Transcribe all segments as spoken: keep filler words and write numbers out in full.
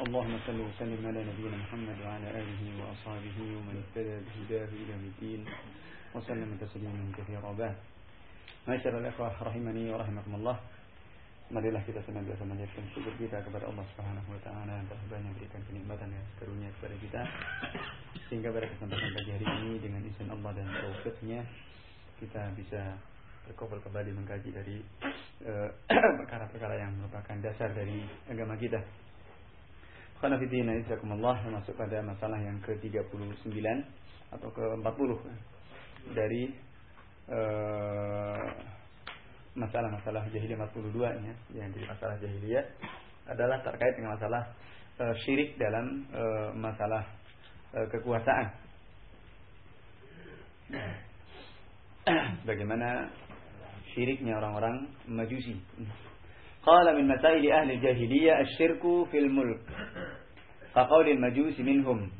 اللهم صل وسلم على نبينا محمد وعلى آله وأصحابه ومن اهتدى بهداه إلى يوم الدين وسلم تسليما كثيرا. بعد. Ma'asyiral ikhwah rahimani wa rahimakumullah. Marilah kita senantiasa menjadikan syukur kita kepada Allah Subhanahu wa taala yang telah banyak berikan kenikmatan dan karunia kepada kita, sehingga pada kesempatan pagi hari ini dengan izin Allah dan taufiknya kita bisa berkumpul kembali mengkaji dari uh, perkara-perkara yang merupakan dasar dari agama kita. Khana fiddina izakumullah, masuk pada masalah yang ke tiga puluh sembilan atau ke empat puluh dari uh, masalah-masalah jahiliyah empat puluh dua nya, yang jadi masalah jahiliyah adalah terkait dengan masalah uh, syirik dalam uh, masalah uh, kekuasaan. Bagaimana syiriknya orang-orang Majusi. Qala min masail ahli jahiliyah asy-syirku fil mulk. Kaqaulil majusi minhum.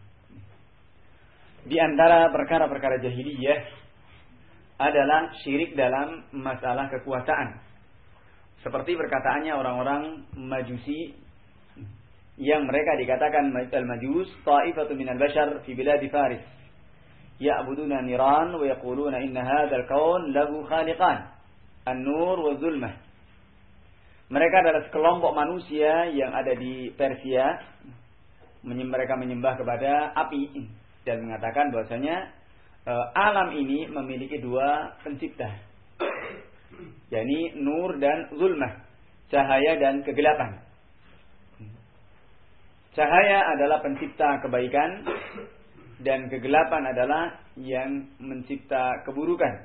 Di antara perkara-perkara jahiliyah adalah syirik dalam masalah kekuasaan. Seperti perkataannya orang-orang Majusi yang mereka dikatakan al-majus ta'ifatu minal bashar fi bilad Faris. Ya'buduna niran wa yaquluna inna hadzal kaun lahu khaliqan, an-nur wa zulmah. Mereka adalah sekelompok manusia yang ada di Persia. Mereka menyembah kepada api dan mengatakan bahwasanya e, alam ini memiliki dua pencipta, yakni nur dan zulmah, cahaya dan kegelapan. Cahaya adalah pencipta kebaikan dan kegelapan adalah yang mencipta keburukan.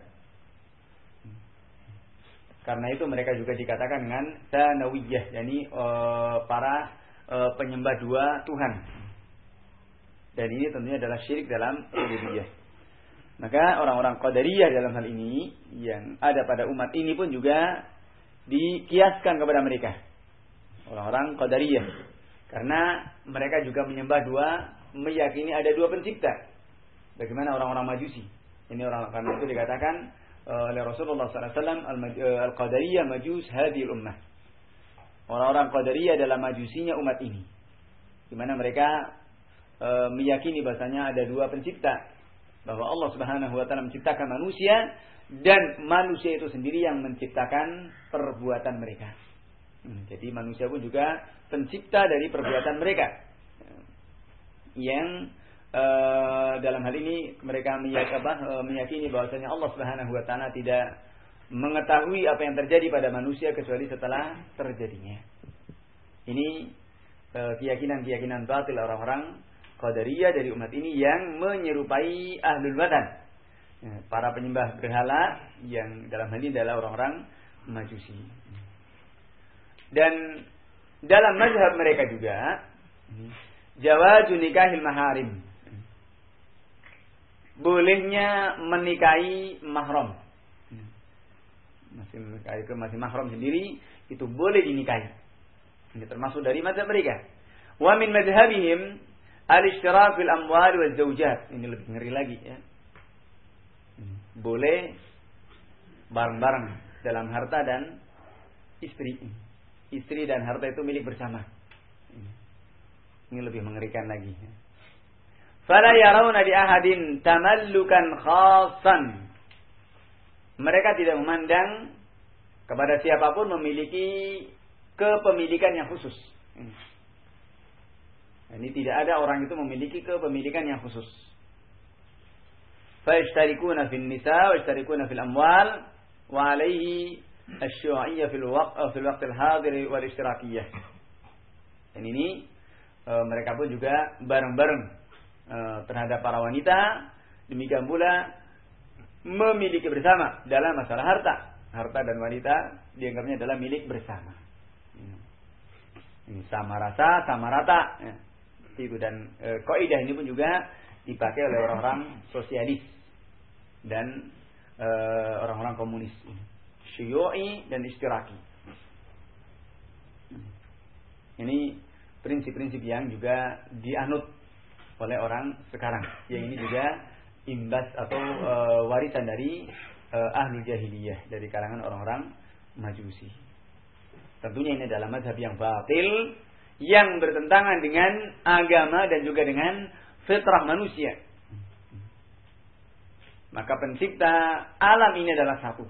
Karena itu mereka juga dikatakan dengan Thanawiyah, yakni uh, para uh, penyembah dua Tuhan. Dan ini tentunya adalah syirik dalam uluhiyah. Maka orang-orang Qadariyah dalam hal ini yang ada pada umat ini pun juga dikiaskan kepada mereka, orang-orang Qadariyah. Karena mereka juga menyembah dua, meyakini ada dua pencipta. Bagaimana orang-orang Majusi. Ini orang, karena itu dikatakan oleh Rasulullah sallallahu alaihi wasallam al-Qadariyah majus hadhil ummah. Orang-orang Qadariyah adalah majusinya umat ini. Di mana mereka e, meyakini bahasanya ada dua pencipta. Bahwa Allah Subhanahu wa taala menciptakan manusia dan manusia itu sendiri yang menciptakan perbuatan mereka. Hmm, jadi manusia pun juga pencipta dari perbuatan mereka. Yang Uh, dalam hal ini mereka meyakini, uh, meyakini bahwasanya Allah Subhanahu wa taala tidak mengetahui apa yang terjadi pada manusia kecuali setelah terjadinya. Ini uh, keyakinan-keyakinan batil orang-orang Qadariyah dari umat ini yang menyerupai ahlul watan, ya, para penyembah berhala yang dalam hal ini adalah orang-orang Majusi. Dan dalam mazhab mereka juga jawazun nikahil maharim, bolehnya menikahi mahram. Masih menikahi ke masih mahram sendiri itu boleh dinikahi. Ini termasuk dari mazhab mereka. Wa min madhhabihim al-ishtirak fil amwal wal zawjat. Ini lebih ngeri lagi ya. Boleh bareng-bareng dalam harta dan istri. Istri dan harta itu milik bersama. Ini lebih mengerikan lagi. Fala yarawna li ahadin tamallukan khassan. Mereka tidak memandang kepada siapapun memiliki kepemilikan yang khusus. Ini tidak ada orang itu memiliki kepemilikan yang khusus. Fa yashtarikuna fil nisa wa yashtarikuna fil amwal wa alayhi asy-syu'iyyah fil waqt fil waqt al-hadir wal ishtirakiyah. Dan ini e, mereka pun juga bareng-bareng terhadap para wanita, demikian pula memiliki bersama dalam masalah harta. Harta dan wanita dianggapnya adalah milik bersama. Ini sama rasa, sama rata. Ya. Itu dan e, kaidah ini pun juga dipakai oleh orang-orang sosialis dan e, orang-orang komunis, Syu'i dan Ishtiraki. Ini prinsip-prinsip yang juga dianut oleh orang sekarang, yang ini juga imbas atau e, warisan dari e, ahlul jahiliyah, dari kalangan orang-orang Majusi. Tentunya ini adalah mazhab yang batil yang bertentangan dengan agama dan juga dengan fitrah manusia. Maka pencipta alam ini adalah satu.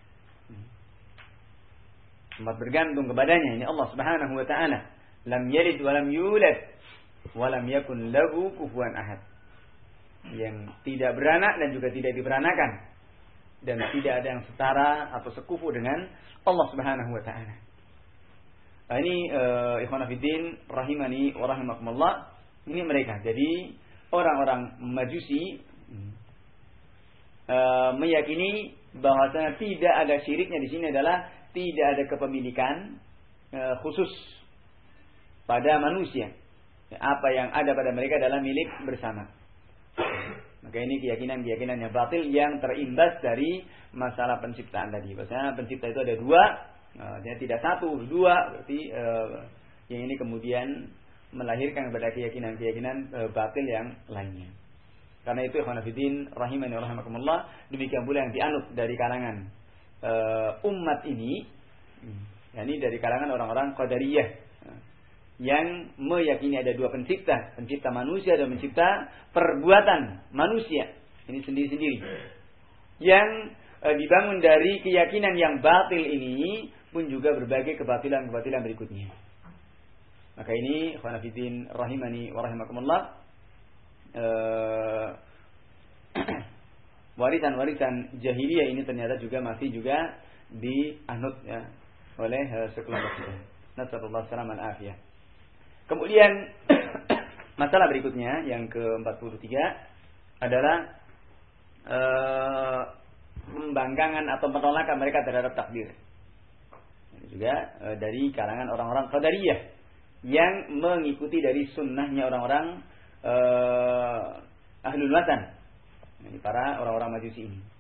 Semua bergantung kepadanya. Ini Allah Subhanahu wa taala. Lam yalid wa lam yulad wa lam yakun lahu kufuwan ahad. Yang tidak beranak dan juga tidak diberanakan. Dan tidak ada yang setara atau sekufu dengan Allah Subhanahu wa taala. Nah, ini uh, ikhwan fillah rahimani wa rahimakumullah. Ini mereka. Jadi orang-orang Majusi uh, meyakini bahwasanya tidak ada syiriknya di sini adalah tidak ada kepemilikan uh, khusus pada manusia. Apa yang ada pada mereka adalah milik bersama. Maka ini keyakinan-keyakinan yang batil yang terimbas dari masalah penciptaan tadi. Bahwasanya pencipta itu ada dua, uh, tidak satu, dua. Berarti uh, yang ini kemudian melahirkan kepada keyakinan-keyakinan uh, batil yang lainnya. Karena itu ikhwan fillah rahimani wa rahimakumullah, demikian pula yang dianut dari kalangan uh, umat ini, yakni dari kalangan orang-orang Qadariyah yang meyakini ada dua pencipta, pencipta manusia dan pencipta perbuatan manusia. Ini sendiri-sendiri. Yang e, dibangun dari keyakinan yang batil ini pun juga berbagai kebatilan-kebatilan berikutnya. Maka ini ikhwan fillah rahimani wa rahimakumullah, e, warisan-warisan jahiliyah ini ternyata juga masih juga dianut ya oleh e, sekelompok kita. Nasallallahu alaihi wasallam. Kemudian masalah berikutnya yang ke empat puluh tiga adalah e, pembangkangan atau penolakan mereka terhadap takdir. Ini juga e, dari kalangan orang-orang Qadariyah yang mengikuti dari sunnahnya orang-orang e, Ahlul Watan. Ini para orang-orang Majusi ini.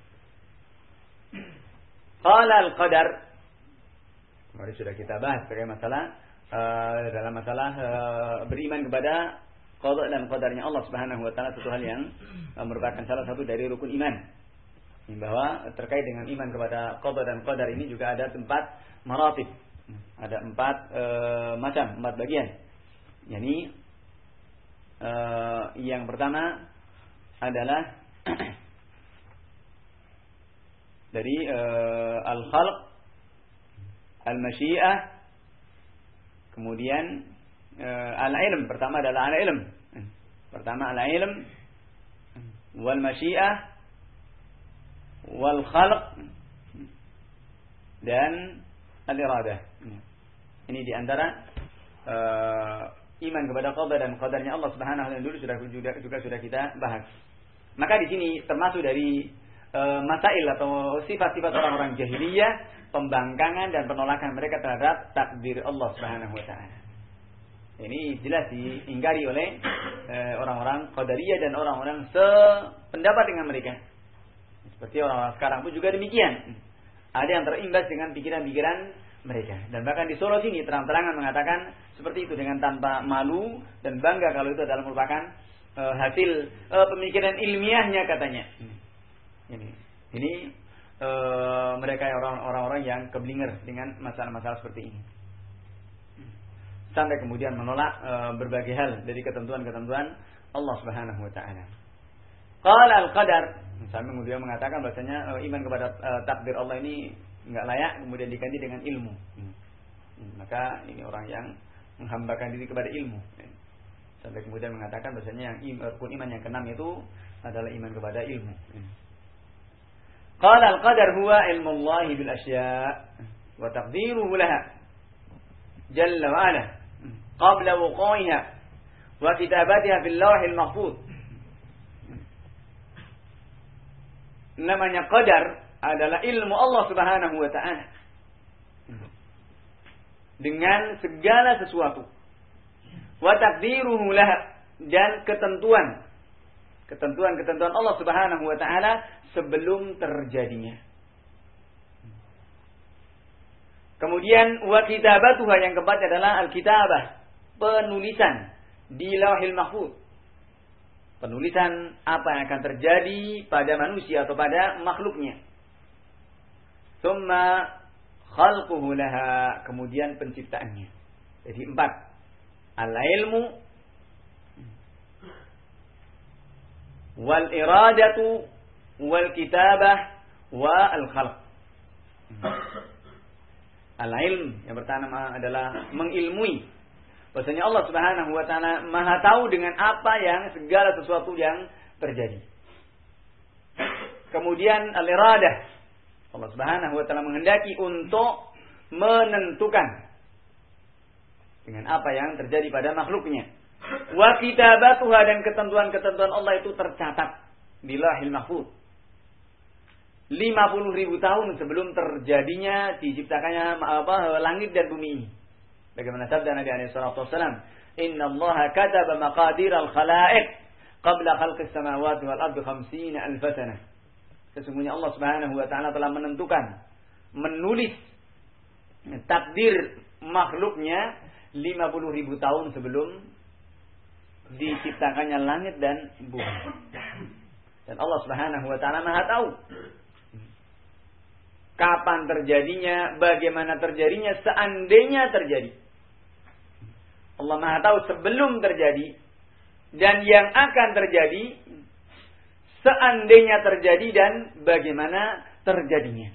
Qala al-qadar. Mari sudah kita bahas terkait masalah Uh, dalam masalah uh, beriman kepada qada dan qadarnya Allah Subhanahu wa taala, satu hal yang uh, merupakan salah satu dari rukun iman. Bahwa terkait dengan iman kepada qada dan qadar ini juga ada empat maratib. Ada empat uh, macam, empat bagian. Yani uh, yang pertama adalah dari uh, al-khalq, al-masyiah, kemudian uh, al-ilm. Pertama adalah al-ilm. Pertama al-ilm wal masyiah wal khalq dan al-iradah. Ini di antara uh, iman kepada qada dan qadarnya Allah Subhanahu wa taala dulu sudah juga, juga sudah kita bahas. Maka di sini termasuk dari uh, masail atau sifat-sifat orang-orang jahiliyah, pembangkangan dan penolakan mereka terhadap takdir Allah Subhanahu wa taala. Ini jelas diingkari oleh eh, orang-orang Qadariyah dan orang-orang sependapat dengan mereka. Seperti orang-orang sekarang pun juga demikian. Ada yang terimbas dengan pikiran-pikiran mereka. Dan bahkan di Solo sini terang-terangan mengatakan seperti itu dengan tanpa malu dan bangga kalau itu adalah merupakan eh, hasil eh, pemikiran ilmiahnya katanya. Ini ini E, mereka orang-orang yang keblinger dengan masalah-masalah seperti ini, sampai kemudian menolak e, berbagai hal dari ketentuan-ketentuan Allah Subhanahu wa taala. Qala al-qadar, sampai kemudian mengatakan bahasanya e, iman kepada e, takdir Allah ini enggak layak kemudian diganti dengan ilmu. Hmm. Maka ini orang yang menghambakan diri kepada ilmu. Sampai kemudian mengatakan bahasanya yang rukun iman yang keenam itu adalah iman kepada ilmu. Qala al-qadar huwa ilmu Allah bil asya' wa taqdiruhu laha jalla wa ala qabla wuqu'iha wa kitabatiha fil lawhil mahfuz. Namanya qadar adalah ilmu Allah Subhanahu wa taala dengan segala sesuatu. Wa taqdiruhu laha, dan ketentuan ketentuan-ketentuan Allah Subhanahu wa taala sebelum terjadinya. Kemudian wa kitabatuha, yang keempat adalah al-kitabah, penulisan di Lauhil Mahfuz. Penulisan apa yang akan terjadi pada manusia atau pada makhluknya. Tsumma khalquhu laha, kemudian penciptaannya. Jadi empat Al-ilmu wal iradatu wal kitabah wa al-khalq. Al-ilm yang pertama adalah mengilmui. Bahwasanya Allah Subhanahu wa taala Maha tahu dengan apa yang segala sesuatu yang terjadi. Kemudian al-iradah. Allah Subhanahu wa taala menghendaki untuk menentukan dengan apa yang terjadi pada makhluknya. Wa kitabatuha, dan ketentuan-ketentuan Allah itu tercatat di Lauhil Mahfuz. lima puluh ribu tahun sebelum terjadinya diciptakannya apa langit dan bumi ini. Bagaimana sabda Nabi alaihi salatu wasallam, "Inna Allaha kataba maqadir al-khalaiq qabla khalqis samawati wal ardi khamsina alf sanah." Sesungguhnya Allah Subhanahu wa taala telah menentukan, menulis takdir makhluknya lima puluh ribu tahun sebelum diciptakannya langit dan bumi. Dan Allah Subhanahu wa taala Maha tahu kapan terjadinya, bagaimana terjadinya, seandainya terjadi. Allah Maha tahu sebelum terjadi dan yang akan terjadi, seandainya terjadi dan bagaimana terjadinya.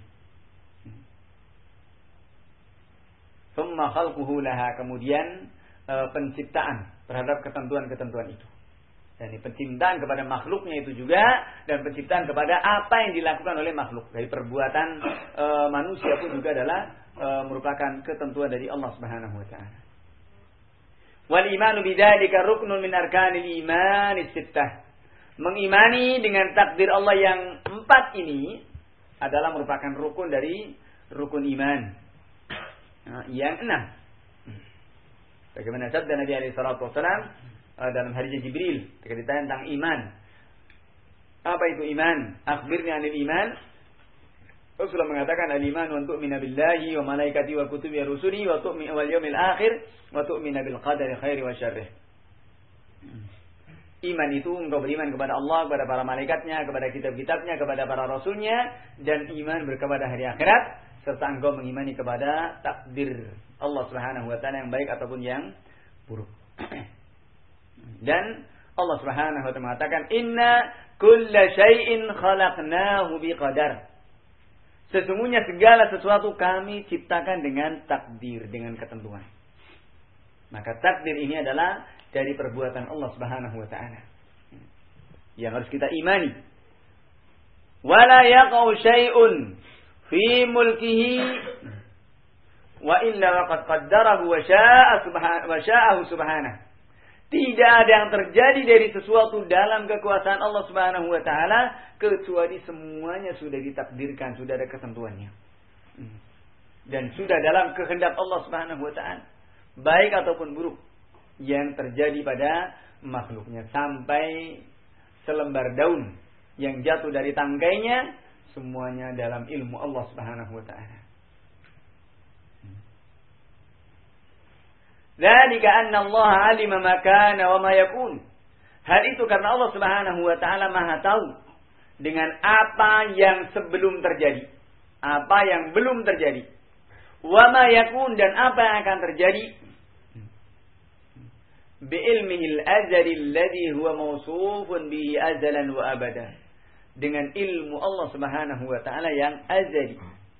Tsumma khalquhu laha, kemudian e, penciptaan terhadap ketentuan-ketentuan itu. Dan penciptaan kepada makhluknya itu juga, dan penciptaan kepada apa yang dilakukan oleh makhluk. Dari perbuatan e, manusia pun juga adalah e, merupakan ketentuan dari Allah Subhanahu wa taala. Wal imanu bidzalika ruknun min arkanil iman sittah. Mengimani dengan takdir Allah yang empat ini adalah merupakan rukun dari rukun iman. Nah, yang enam. Bagaimana sabda Nabi alaihi salatu wasallam dalam hadis Jibril ketika ditanya tentang iman. Apa itu iman? Akhbirni 'anil iman. Rasulullah mengatakan al-iman wa tu'minu billahi wa malaikatihi wa kutubihi wa rusulihi wa tu'minu wal yawmil akhir wa tu'minu bil qadari khairi wa syarrih. Iman itu engkau beriman kepada Allah, kepada para malaikatnya, kepada kitab-kitabnya, kepada para rasulnya, dan iman kepada hari akhirat, serta engkau mengimani kepada takdir Allah Subhanahu wa taala yang baik ataupun yang buruk. Dan Allah Subhanahu wa taala mengatakan, "Inna kulla syai'in khalaqnahu biqadar." Sesungguhnya segala sesuatu kami ciptakan dengan takdir, dengan ketentuan. Maka takdir ini adalah dari perbuatan Allah Subhanahu wa taala yang harus kita imani. Wala yaqau syai'un fi mulkihi wa illa waqad qaddarahu wa syaa'a subhanahu wa sya'ahu subhanahu. Tidak ada yang terjadi dari sesuatu dalam kekuasaan Allah Subhanahu wa taala kecuali semuanya sudah ditakdirkan, sudah ada ketentuannya. Dan sudah dalam kehendak Allah Subhanahu wa taala, baik ataupun buruk yang terjadi pada makhluknya, sampai selembar daun yang jatuh dari tangkainya, semuanya dalam ilmu Allah Subhanahu wa taala. Dzalika anna Allah 'alima ma kana wa ma yakun. Hal itu karena Allah Subhanahu wa taala Maha tahu dengan apa yang sebelum terjadi, apa yang belum terjadi. Wa ma yakun, dan apa yang akan terjadi. Bi ilmihil azali alladhi huwa mawsufun bihi azalan wa abada. Dengan ilmu Allah Subhanahu wa taala yang azali,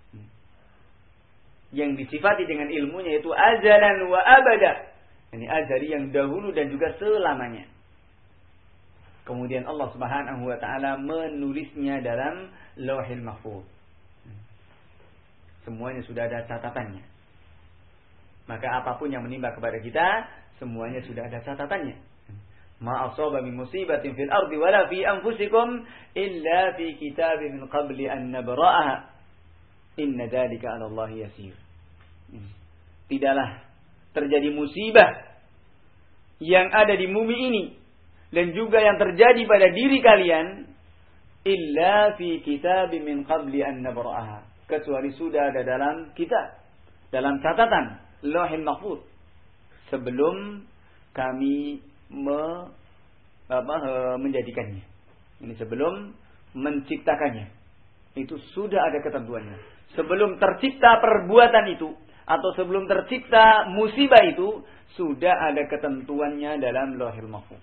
yang disifati dengan ilmunya itu azalan wa abada. Ini azali yang dahulu dan juga selamanya. Kemudian Allah Subhanahu wa taala menulisnya dalam Lauhil Mahfuz. Semuanya sudah ada catatannya. Maka apapun yang menimpa kepada kita, semuanya sudah ada catatannya. Ma asaba min musibatin fil ardi wala fi anfusikum illa fi kitabin min qabli an nabra'aha. Inna dzalika 'ala Allah yasir. Tidaklah terjadi musibah yang ada di bumi ini dan juga yang terjadi pada diri kalian illa fi kitabin min qabli an nabra'aha, kecuali sudah ada dalam kitab, dalam catatan Lauhil Mahfuz, sebelum kami me, apa, menjadikannya. Ini sebelum menciptakannya, itu sudah ada ketentuannya. Sebelum tercipta perbuatan itu, atau sebelum tercipta musibah itu sudah ada ketentuannya dalam Lauhul Mahfuz.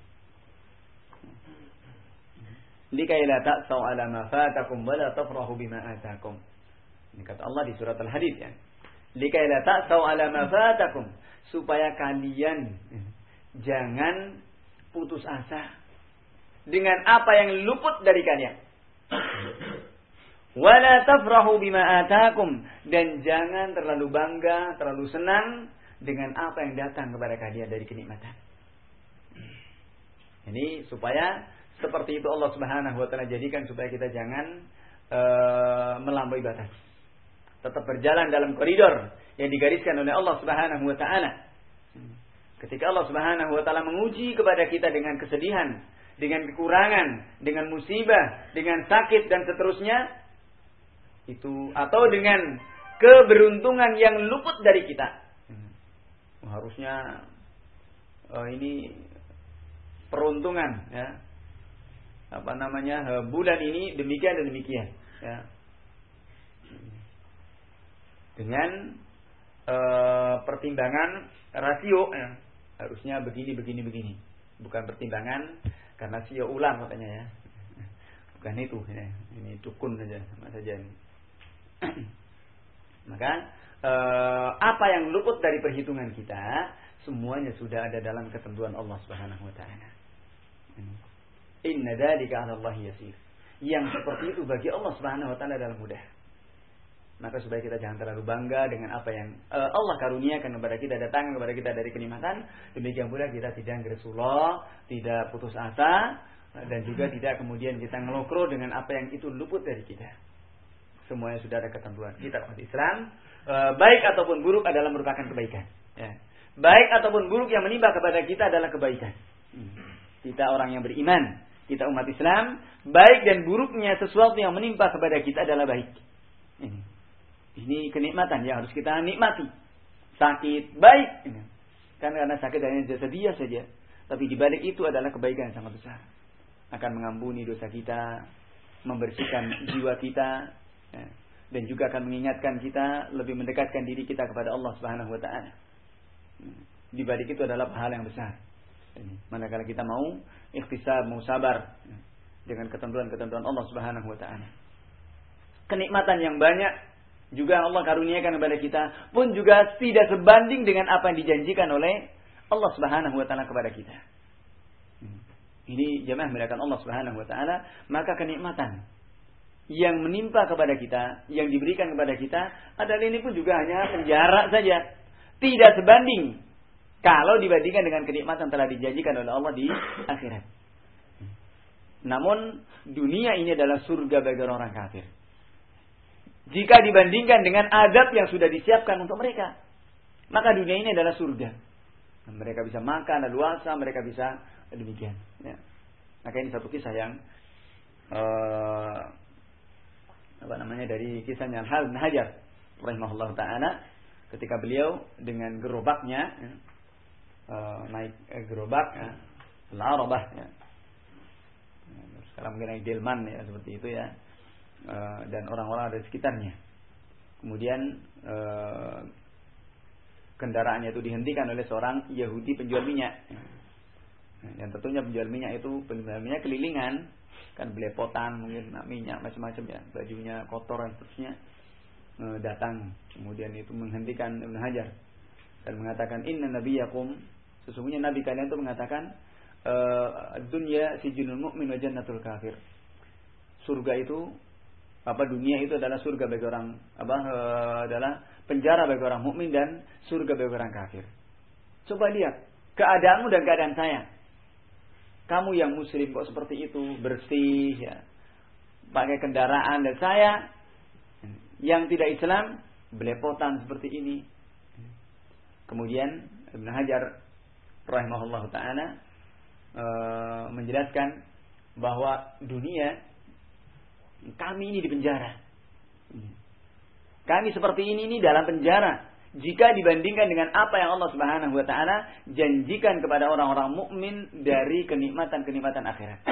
Likai la ta'sau 'ala ma fatakum wa la tafrahu bima atakum. Ini kata Allah di surat Al-Hadid ya. Likai la ta'sau 'ala ma fatakum, supaya kalian jangan putus asa dengan apa yang luput dari kalian. Wa la tafrahu bima atakum, dan jangan terlalu bangga, terlalu senang dengan apa yang datang kepada kalian dari kenikmatan. Ini supaya seperti itu Allah Subhanahu wa taala jadikan supaya kita jangan uh, melampaui batas. Tetap berjalan dalam koridor yang digariskan oleh Allah Subhanahu wa taala. Ketika Allah Subhanahu wa taala menguji kepada kita dengan kesedihan, dengan kekurangan, dengan musibah, dengan sakit dan seterusnya, itu atau dengan keberuntungan yang luput dari kita. Harusnya uh, ini peruntungan ya. Apa namanya, bulan ini demikian dan demikian ya. Dengan e, pertimbangan rasio ya. Harusnya begini begini begini, bukan pertimbangan karena sio ulang katanya ya, bukan itu ya. Ini dukun saja sama saja ini. Maka e, apa yang luput dari perhitungan kita semuanya sudah ada dalam ketentuan Allah Subhanahu wa taala. Inna dzalika 'ala Allah yasir. Yang seperti itu bagi Allah Subhanahu wa taala adalah mudah. Maka supaya kita jangan terlalu bangga dengan apa yang uh, Allah karuniakan kepada kita, datang kepada kita dari kenikmatan, demikian pula kita tidak gresula, tidak putus asa, dan juga tidak kemudian kita ngelokro dengan apa yang itu luput dari kita. Semuanya sudah ada ketentuan. Kita umat Islam, uh, baik ataupun buruk adalah merupakan kebaikan. Ya. Baik ataupun buruk yang menimpa kepada kita adalah kebaikan. Kita orang yang beriman, kita umat Islam, baik dan buruknya sesuatu yang menimpa kepada kita adalah baik. Ini, ini kenikmatan yang harus kita nikmati. Sakit, baik. Ini. Kan karena sakit hanya jasadiah saja. Tapi di balik itu adalah kebaikan yang sangat besar. Akan mengampuni dosa kita, membersihkan jiwa kita, ya, dan juga akan mengingatkan kita, lebih mendekatkan diri kita kepada Allah Subhanahu wa taala. Di balik itu adalah pahala yang besar. Manakala kita mau ikhtisab, mau sabar dengan ketentuan-ketentuan Allah Subhanahu wa taala. Kenikmatan yang banyak juga Allah karuniakan kepada kita pun juga tidak sebanding dengan apa yang dijanjikan oleh Allah Subhanahu wa taala kepada kita. Ini jemaah melakukan Allah Subhanahu wa taala, maka kenikmatan yang menimpa kepada kita, yang diberikan kepada kita adalah ini pun juga hanya penjara saja. Tidak sebanding kalau dibandingkan dengan kenikmatan telah dijanjikan oleh Allah di akhirat. Namun dunia ini adalah surga bagi orang kafir. Jika dibandingkan dengan azab yang sudah disiapkan untuk mereka, maka dunia ini adalah surga. Mereka bisa makan leluasa, mereka bisa demikian. Ya. Maka ini satu kisah yang uh, apa namanya dari kisahnya Al-Hal bin Hajar rahimahullah taala, ketika beliau dengan gerobaknya ya, Uh, naik eh, gerobak ya, Al-Arabah ya. Sekarang mungkin naik delman ya, seperti itu ya. Uh, dan orang-orang ada di sekitarnya. Kemudian uh, kendaraannya itu dihentikan oleh seorang Yahudi penjual minyak. Nah, yang tentunya penjual minyak itu penjual minyak kelilingan, kan belepotan mungkin minyak macam-macam ya, bajunya kotor dan seterusnya. Uh, datang kemudian itu menghentikan Ibnu Hajar dan mengatakan inna nabiyakum, sesungguhnya nabi kalian itu mengatakan dunya sijnul mu'min wa jannatul kafir. Surga itu apa dunia itu adalah surga bagi orang apa e, adalah penjara bagi orang mukmin dan surga bagi orang kafir. Coba lihat keadaanmu dan keadaan saya. Kamu yang muslim kok seperti itu, bersih ya, pakai kendaraan, dan saya yang tidak Islam belepotan seperti ini. Kemudian Ibnu Hajar rahimahullah ta'ala e, menjelaskan bahwa dunia kami ini di penjara. Kami seperti ini ini dalam penjara jika dibandingkan dengan apa yang Allah Subhanahu wa taala janjikan kepada orang-orang mukmin dari kenikmatan-kenikmatan akhirat.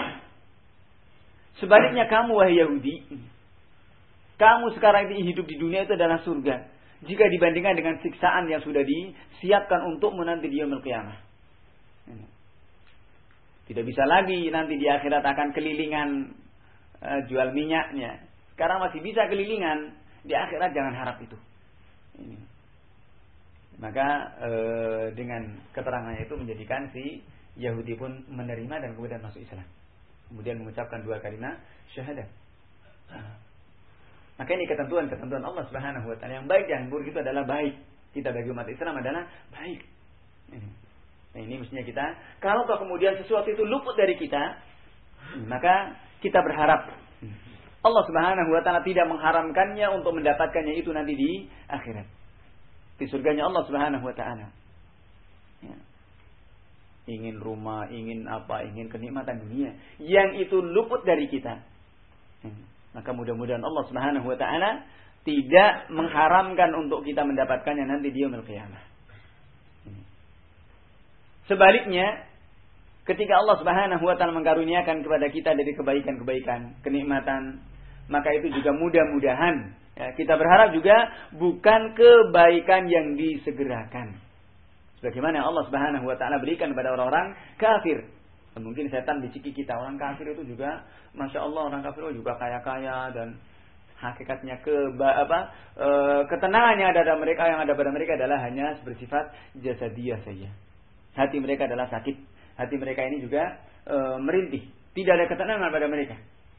Sebaliknya kamu wahai Yahudi, kamu sekarang ini hidup di dunia itu adalah surga. jika dibandingkan dengan siksaan yang sudah disiapkan untukmu nanti di yaumil qiyamah. Tidak bisa lagi nanti di akhirat akan kelilingan uh, jual minyaknya. Sekarang masih bisa kelilingan, di akhirat jangan harap itu. Ini. Maka uh, dengan keterangannya itu menjadikan si Yahudi pun menerima dan kemudian masuk Islam. Kemudian mengucapkan dua kalimat syahadat. Maka ini ketentuan-ketentuan Allah Subhanahu wa taala. Yang baik dan buruk itu adalah baik. Kita bagi umat Islam adalah baik. Ini. Nah, ini mestinya kita. Kalau kemudian sesuatu itu luput dari kita, maka kita berharap Allah Subhanahu wa taala tidak mengharamkannya untuk mendapatkannya itu nanti di akhirat. Di surganya Allah Subhanahu wa taala. Ya. Ingin rumah, ingin apa, ingin kenikmatan dunia yang itu luput dari kita. Ya. Maka mudah-mudahan Allah Subhanahu wa taala tidak mengharamkan untuk kita mendapatkannya nanti di yaumil qiyamah. Sebaliknya, ketika Allah Subhanahu wa taala mengkaruniakan kepada kita dari kebaikan-kebaikan, kenikmatan, maka itu juga mudah-mudahan ya, kita berharap juga bukan kebaikan yang disegerakan. Sebagaimana Allah Subhanahu wa taala berikan kepada orang-orang kafir. Mungkin setan biciki kita, orang kafir itu juga, masya Allah orang kafir juga kaya-kaya dan hakikatnya ke apa e, ketenangan yang ada pada mereka yang ada pada mereka adalah hanya bersifat jasadiyah saja. Hati mereka adalah sakit, hati mereka ini juga e, merintih, tidak ada ketenangan pada mereka.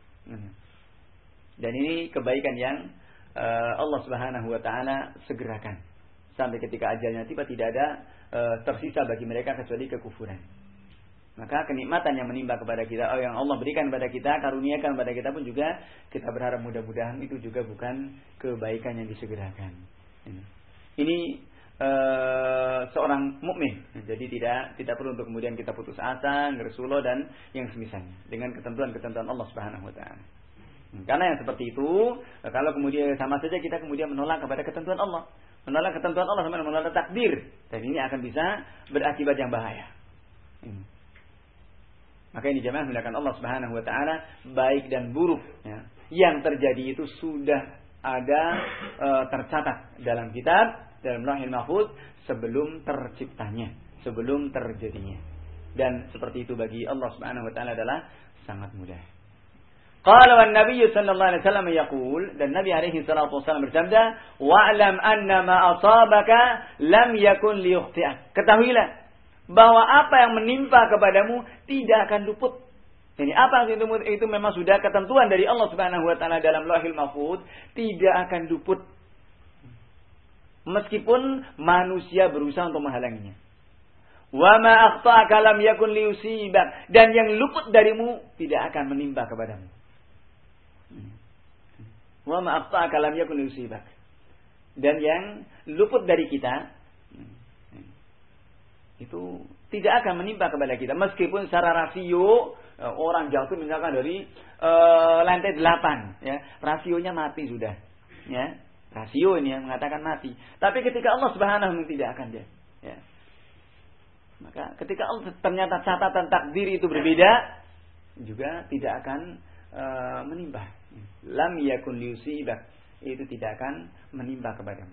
Dan ini kebaikan yang e, Allah Subhanahu wa taala segerakan sampai ketika ajalnya tiba tidak ada e, tersisa bagi mereka kecuali kekufuran. Maka kenikmatan yang menimba kepada kita, oh yang Allah berikan kepada kita, karuniakan kepada kita pun juga kita berharap mudah-mudahan itu juga bukan kebaikan yang disegerakan. Ini, ini uh, seorang mukmin. Jadi tidak tidak perlu untuk kemudian kita putus asa, ngersulo dan yang semisalnya dengan ketentuan-ketentuan Allah Subhanahu wa taala. Karena yang seperti itu, kalau kemudian sama saja kita kemudian menolak kepada ketentuan Allah, menolak ketentuan Allah sama menolak takdir, dan ini akan bisa berakibat yang bahaya. Ini. Maka ini jemaah menggunakan Allah Subhanahu wa taala baik dan buruk ya. Yang terjadi itu sudah ada e, tercatat dalam kitab, dalam Lauhul Mahfuz sebelum terciptanya, sebelum terjadinya. Dan seperti itu bagi Allah Subhanahu wa taala adalah sangat mudah. Qala wan Nabi sallallahu alaihi wasallam yaqul, dan Nabi alaihi salatu wasallam bersabda, "Wa'lam anna ma asabaka lam yakun liyukhti'ak." Ketahuilah bahwa apa yang menimpa kepadamu tidak akan luput. Jadi apa itu, itu memang sudah ketentuan dari Allah Subhanahu wa taala dalam Lauhul Mahfuz, tidak akan luput. Meskipun manusia berusaha untuk menghalanginya. Wa ma akhta'aka lam yakun liyusibak, dan yang luput darimu tidak akan menimpa kepadamu. Wa ma akhta'aka lam yakun liyusibak. Dan yang luput dari kita itu tidak akan menimpa kepada kita. Meskipun secara rasio orang jatuh misalkan dari uh, lantai delapan, ya, rasionya mati sudah, ya, rasio ini yang mengatakan mati. Tapi ketika Allah Subhanahu tidak akan dia, ya. Maka ketika Allah ternyata catatan takdir itu berbeda, juga tidak akan uh, menimpa. Lam yakun liyusibak, itu tidak akan menimpa kepadamu.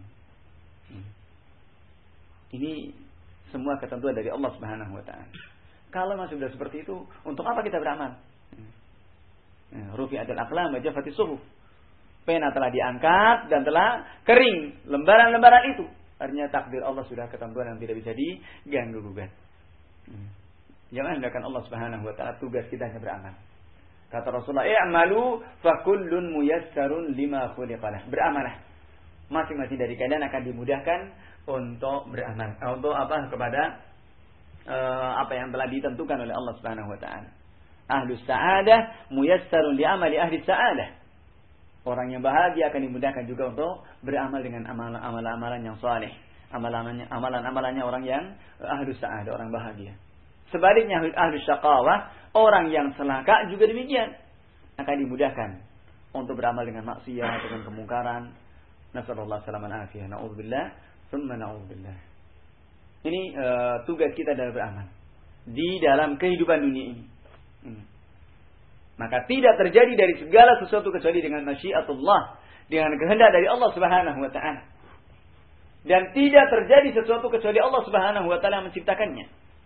Ini semua ketentuan dari Allah Subhanahu wa taala. Kalau masih sudah seperti itu, untuk apa kita beramal? Rufi'atul aqlam wa jaffatis suhuf. Pena telah diangkat dan telah kering lembaran-lembaran itu. Artinya takdir Allah sudah ketentuan yang tidak bisa diganggu gugat. Jangan hendakkan Allah Subhanahu wa taala, tugas kita hanya beramal. Kata Rasulullah, "I'malu fa kullun muyassarun lima khuliqa lah." Beramalah. Masing-masing dari kalian akan dimudahkan untuk beramal, untuk apa kepada uh, apa yang telah ditentukan oleh Allah Subhanahu wa taala. Ahlus sa'adah muyassarun li amali ahli sa'adah. Orang yang bahagia akan dimudahkan juga untuk beramal dengan amalan-amalan yang saleh, amalan-amalannya amalan-amalannya orang yang uh, ahlus sa'adah, orang bahagia. Sebaliknya ahlus syaqawah, orang yang celaka juga demikian, akan dimudahkan untuk beramal dengan maksiat, dengan kemungkaran. Nasallallahu salaman afiyah, na'udzubillah, tsumma na'udzubillah. Ini uh, tugas kita dalam beramal di dalam kehidupan dunia ini. Hmm. Maka tidak terjadi dari segala sesuatu kecuali dengan masyiatullah, dengan kehendak dari Allah Subhanahu wa taala. Dan tidak terjadi sesuatu kecuali Allah Subhanahu wa taala menciptakannya.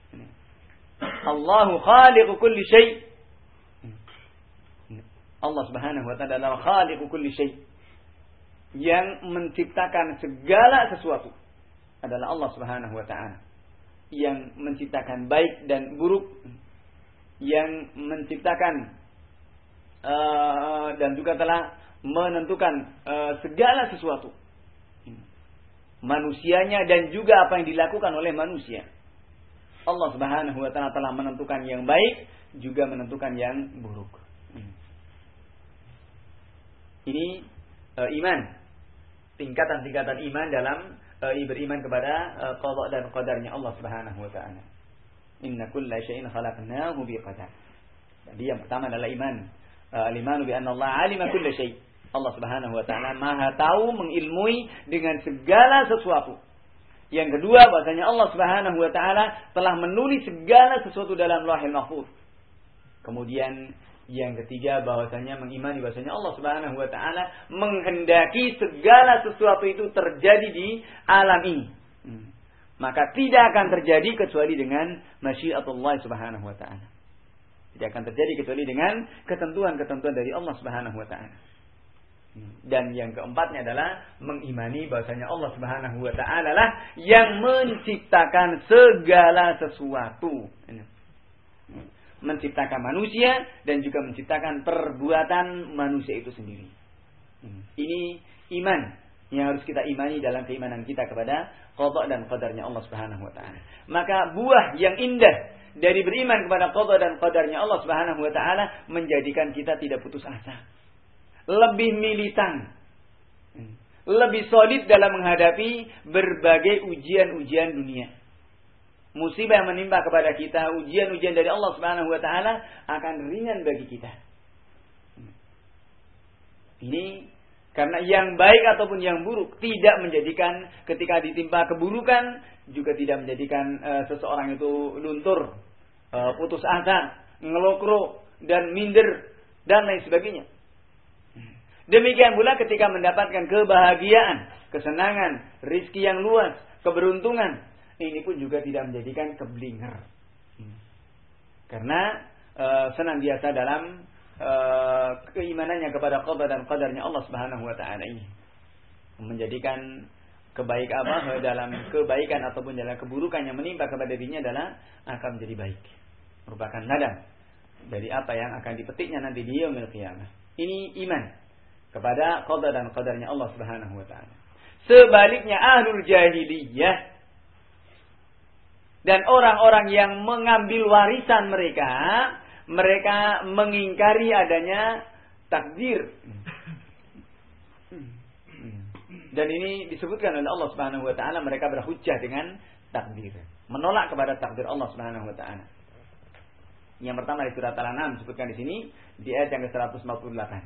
Allahu khaliqu kulli syai'. Allah Subhanahu wa taala adalah khaliqu kulli syai'. Yang menciptakan segala sesuatu adalah Allah Subhanahu wa taala. Yang menciptakan baik dan buruk, yang menciptakan uh, dan juga telah menentukan uh, segala sesuatu. Manusianya dan juga apa yang dilakukan oleh manusia. Allah Subhanahu wa taala telah menentukan yang baik, juga menentukan yang buruk. Ini uh, iman. Tingkatan-tingkatan iman dalam uh, beriman kepada uh, qada dan qadarnya Allah Subhanahu wa taala. Inna kulla syai'in khalaqnahu biqadar. Jadi yang pertama adalah iman. Uh, al-imanu bi anna Allah 'alima kulla syai'. Allah Subhanahu wa taala Maha tahu, mengilmui dengan segala sesuatu. Yang kedua, bahwasanya Allah Subhanahu wa taala telah menulis segala sesuatu dalam Lauhul Mahfuz. Kemudian yang ketiga, bahwasanya mengimani bahwasanya Allah Subhanahu wa taala menghendaki segala sesuatu itu terjadi di alam ini. Hmm. Maka tidak akan terjadi kecuali dengan masyiatullah Subhanahu wa taala. Tidak akan terjadi kecuali dengan ketentuan-ketentuan dari Allah Subhanahu wa taala. Dan yang keempatnya adalah mengimani bahwasanya Allah Subhanahu wa taala lah yang menciptakan segala sesuatu. Menciptakan manusia dan juga menciptakan perbuatan manusia itu sendiri. Ini iman yang harus kita imani dalam keimanan kita kepada qada dan qadarnya Allah Subhanahu wa taala. Maka buah yang indah dari beriman kepada qada dan qadarnya Allah Subhanahu wa taala menjadikan kita tidak putus asa. Lebih militan, lebih solid dalam menghadapi berbagai ujian-ujian dunia. Musibah yang menimpa kepada kita, ujian-ujian dari Allah Subhanahu wa taala akan ringan bagi kita. Ini karena yang baik ataupun yang buruk tidak menjadikan ketika ditimpa keburukan juga tidak menjadikan uh, seseorang itu luntur, uh, putus asa, ngelokro dan minder dan lain sebagainya. Demikian pula ketika mendapatkan kebahagiaan, kesenangan, rizki yang luas, keberuntungan, ini pun juga tidak menjadikan keblinger. Karena e, senantiasa dalam e, keimanannya kepada qada dan qadarnya Allah Subhanahu wa taala ini. Menjadikan kebaik apa dalam kebaikan ataupun dalam keburukan yang menimpa kepada dirinya adalah akan menjadi baik. Merupakan ladang dari apa yang akan dipetiknya nanti di yaumil qiyamah. Ini iman kepada qada dan qadarnya Allah Subhanahu wa taala. Sebaliknya ahlul jahiliyah dan orang-orang yang mengambil warisan mereka, mereka mengingkari adanya takdir. Dan ini disebutkan oleh Allah Subhanahu wa taala, mereka berhujjah dengan takdir, menolak kepada takdir Allah Subhanahu wa taala. Yang pertama di surat Al-An'am disebutkan di sini di ayat yang ke seratus empat puluh delapan.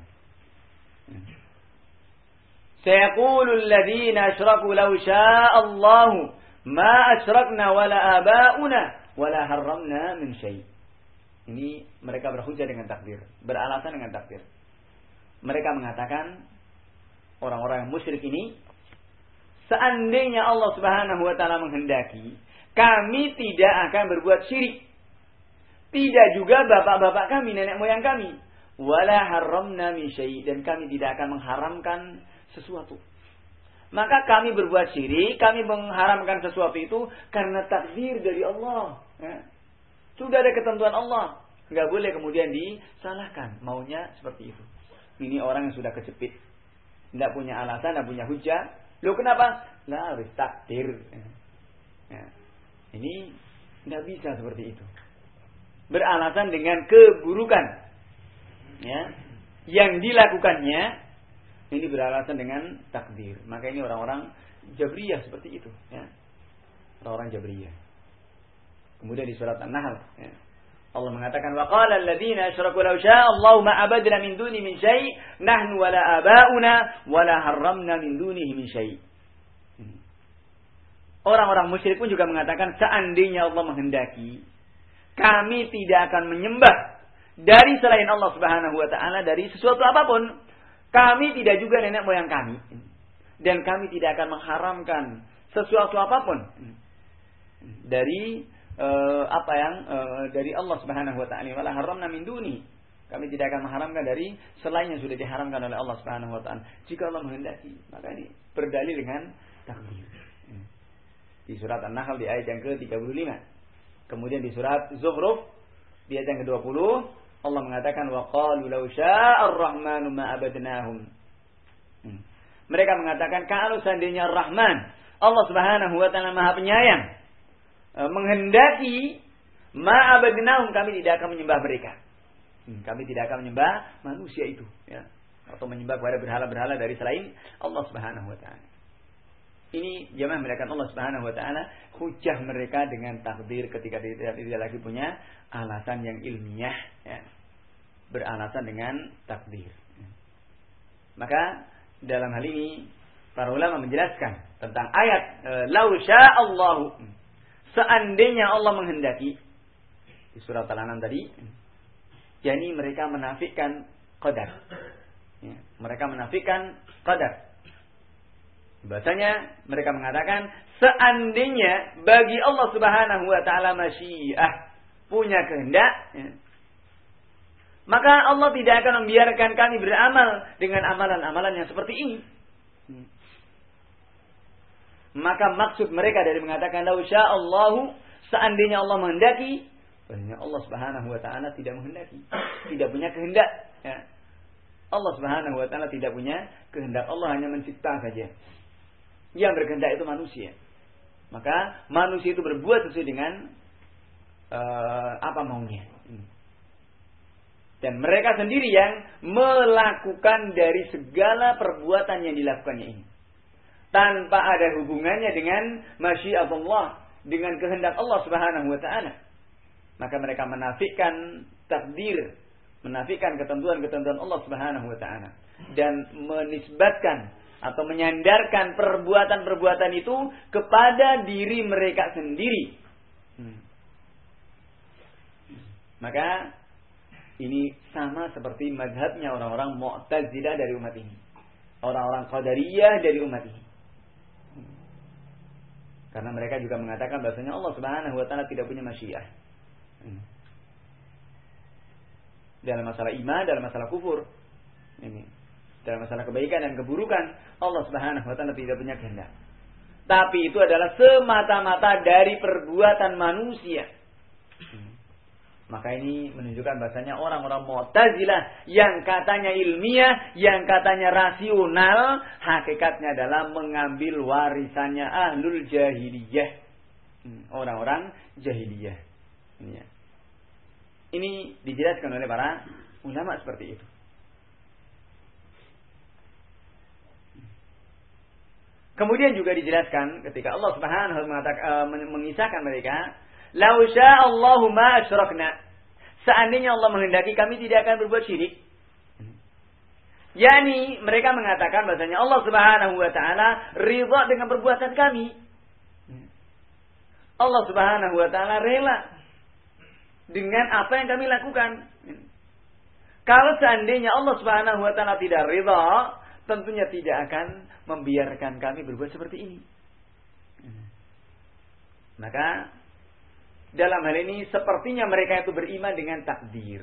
Sayaqulul ladzina asyraku law syaa'a Allahu ma asyrakna wala abauna wala harramna min syai'. Ini mereka berhujjah dengan takdir, beralasan dengan takdir. Mereka mengatakan, orang-orang musyrik ini, seandainya Allah Subhanahu wa taala menghendaki, kami tidak akan berbuat syirik. Tidak juga bapak-bapak kami, nenek moyang kami. Wala harramna min syai', dan kami tidak akan mengharamkan sesuatu. Maka kami berbuat syirik, kami mengharamkan sesuatu itu karena takdir dari Allah. Ya. Sudah ada ketentuan Allah, nggak boleh kemudian disalahkan. Maunya seperti itu. Ini orang yang sudah kejepit, nggak punya alasan, nggak punya hujah. Loh kenapa? Lah harus takdir. Ya. Ini nggak bisa seperti itu. Beralasan dengan keburukan. Ya, yang dilakukannya ini beralasan dengan takdir. Maka ini orang-orang Jabriyah seperti itu, ya. Orang-orang Jabriyah. Kemudian di surat An-Nahl, ya, Allah mengatakan wa qala alladziina asyraku law syaa'a Allahu ma abadna min duni min syai' nahnu wala abauna wala harramna min dunihi min syai'. Orang-orang musyrik pun juga mengatakan, seandainya Allah menghendaki, kami tidak akan menyembah dari selain Allah Subhanahu wa taala dari sesuatu apapun. Kami tidak juga nenek moyang kami. Dan kami tidak akan mengharamkan sesuatu apapun dari uh, apa yang uh, dari Allah Subhanahu wa taala. Wala haramna min duni. Kami tidak akan mengharamkan dari selain yang sudah diharamkan oleh Allah Subhanahu wa taala. Jika Allah menghendaki, maka ini berdalil dengan takdir. Di surat An-Nahl di ayat yang ke tiga puluh lima. Kemudian di surat Zukhruf di ayat yang ke dua puluh, Allah mengatakan wa qalu law syaa'a ar-rahmanu ma abadnahum. Mereka mengatakan kalau seandainya Ar-Rahman, Allah Subhanahu wa taala Maha Penyayang, menghendaki ma abadnahum, kami tidak akan menyembah mereka. Kami tidak akan menyembah manusia itu, ya, atau menyembah kepada berhala-berhala dari selain Allah Subhanahu wa taala. Ini jemaah melakukan Allah Subhanahu wa taala hujah mereka dengan takdir ketika tidak, tidak lagi punya alasan yang ilmiah, ya. Beralasan dengan takdir. Maka dalam hal ini para ulama menjelaskan tentang ayat lau sya'allahu, seandainya Allah menghendaki, di surat Al-An'am tadi, jadi mereka menafikan qadar. Ya, mereka menafikan qadar. Bahasanya mereka mengatakan seandainya bagi Allah Subhanahu wa taala masyiah, punya kehendak, ya, maka Allah tidak akan membiarkan kami beramal dengan amalan-amalan yang seperti ini. Hmm. Maka maksud mereka dari mengatakan lau sya'allahu, seandainya Allah menghendaki, sebenarnya Allah Subhanahu wa taala tidak menghendaki, tidak punya kehendak, ya. Allah Subhanahu wa taala tidak punya kehendak, Allah hanya mencipta saja. Yang berkehendak itu manusia. Maka manusia itu berbuat sesuai dengan uh, apa maunya. Dan mereka sendiri yang melakukan dari segala perbuatan yang dilakukannya ini, tanpa ada hubungannya dengan masyiatullah, dengan kehendak Allah Subhanahu wa taala. Maka mereka menafikan takdir, menafikan ketentuan-ketentuan Allah Subhanahu wa taala, dan menisbatkan atau menyandarkan perbuatan-perbuatan itu kepada diri mereka sendiri. Hmm. Maka ini sama seperti mazhabnya orang-orang Mu'tazilah dari umat ini, orang-orang Qadariyah dari umat ini. Hmm. Karena mereka juga mengatakan bahwasanya Allah Subhanahu wa taala tidak punya masyiah. Hmm. Dalam masalah iman, dalam masalah kufur. Ini dalam masalah kebaikan dan keburukan, Allah Subhanahu wa taala tidak punya kehendak. Tapi itu adalah semata-mata dari perbuatan manusia. Hmm. Maka ini menunjukkan bahasanya orang-orang Mu'tazilah yang katanya ilmiah, yang katanya rasional, hakikatnya adalah mengambil warisannya ahlul jahiliyah. Hmm. Orang-orang jahiliyah. Ini, ya. Ini dijelaskan oleh para ulama seperti itu. Kemudian juga dijelaskan ketika Allah Subhanahu wa taala mengisahkan mereka, "Lau sya'allahu ma asyrakna." Seandainya Allah menghendaki, kami tidak akan berbuat syirik. Yani mereka mengatakan bahasanya Allah Subhanahu wa taala ridha dengan perbuatan kami. Allah Subhanahu wa taala rela dengan apa yang kami lakukan. Kalau seandainya Allah Subhanahu wa taala tidak ridha, tentunya tidak akan membiarkan kami berbuat seperti ini. Maka dalam hal ini sepertinya mereka itu beriman dengan takdir.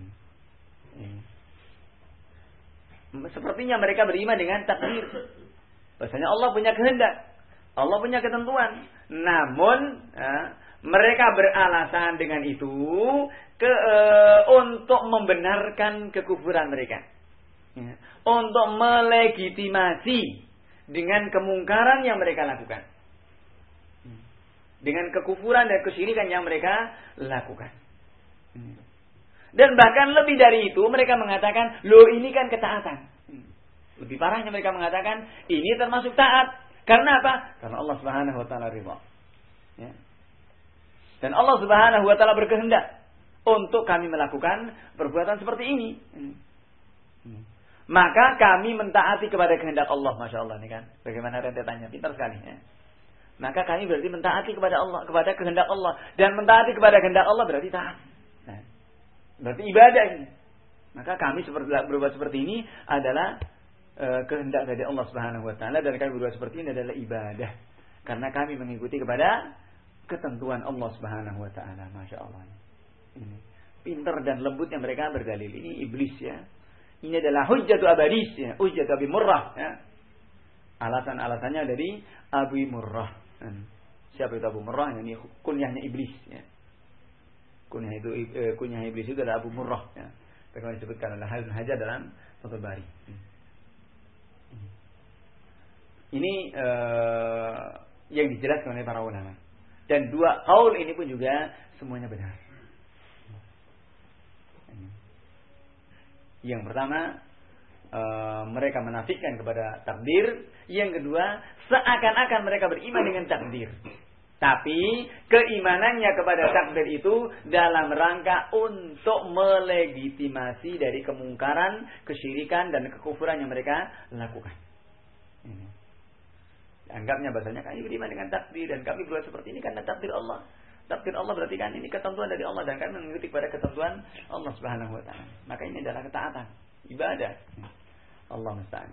Sepertinya mereka beriman dengan takdir. Bahasanya Allah punya kehendak, Allah punya ketentuan. Namun ya, mereka beralasan dengan itu ke, e, untuk membenarkan kekufuran mereka. Ya, untuk melegitimasi dengan kemungkaran yang mereka lakukan, dengan kekufuran dan kesyirikan yang mereka lakukan. Dan bahkan lebih dari itu, mereka mengatakan, loh ini kan ketaatan. Lebih parahnya mereka mengatakan, ini termasuk taat. Karena apa? Karena Allah Subhanahu wa taala ridha. Ya. Dan Allah Subhanahu wa taala berkehendak untuk kami melakukan perbuatan seperti ini. Maka kami mentaati kepada kehendak Allah. Masya Allah ini kan. Bagaimana rentetannya. Pintar sekali. Ya. Maka kami berarti mentaati kepada Allah. Kepada kehendak Allah. Dan mentaati kepada kehendak Allah berarti taat. Nah, berarti ibadah ini. Maka kami seperti, berbuat seperti ini adalah uh, kehendak dari Allah Subhanahu wa taala. Dan kami berbuat seperti ini adalah ibadah. karena kami mengikuti kepada ketentuan Allah Subhanahu wa taala. Masya Allah. Ini pintar dan lembut yang mereka berdalil. Ini iblis ya. Ini adalah hujjatu abadis ya, hujjatu Abi Murrah ya. Alasan-alasannya dari Abi Murrah. Siapa itu Abu Murrah? Ini kunyahnya iblis ya. Kunyah itu eh, kunyah iblis itu adalah Abu Murrah ya. Bagaimana disebutkan oleh Ibnu Hajar dalam Fathul Bari. Ini eh, yang dijelaskan oleh para ulama. Dan dua qaul ini pun juga semuanya benar. Yang pertama, e, mereka menafikan kepada takdir. Yang kedua, seakan-akan mereka beriman dengan takdir. Tapi keimanannya kepada takdir itu dalam rangka untuk melegitimasi dari kemungkaran, kesyirikan dan kekufuran yang mereka lakukan. Ini. Anggapnya bahasanya kami beriman dengan takdir dan kami berbuat seperti ini karena takdir Allah. Takdir Allah berarti kan ini ketentuan dari Allah dan kami mengikuti kepada ketentuan Allah Subhanahu wa taala. Maka ini adalah ketaatan, ibadah. Allah musta'an.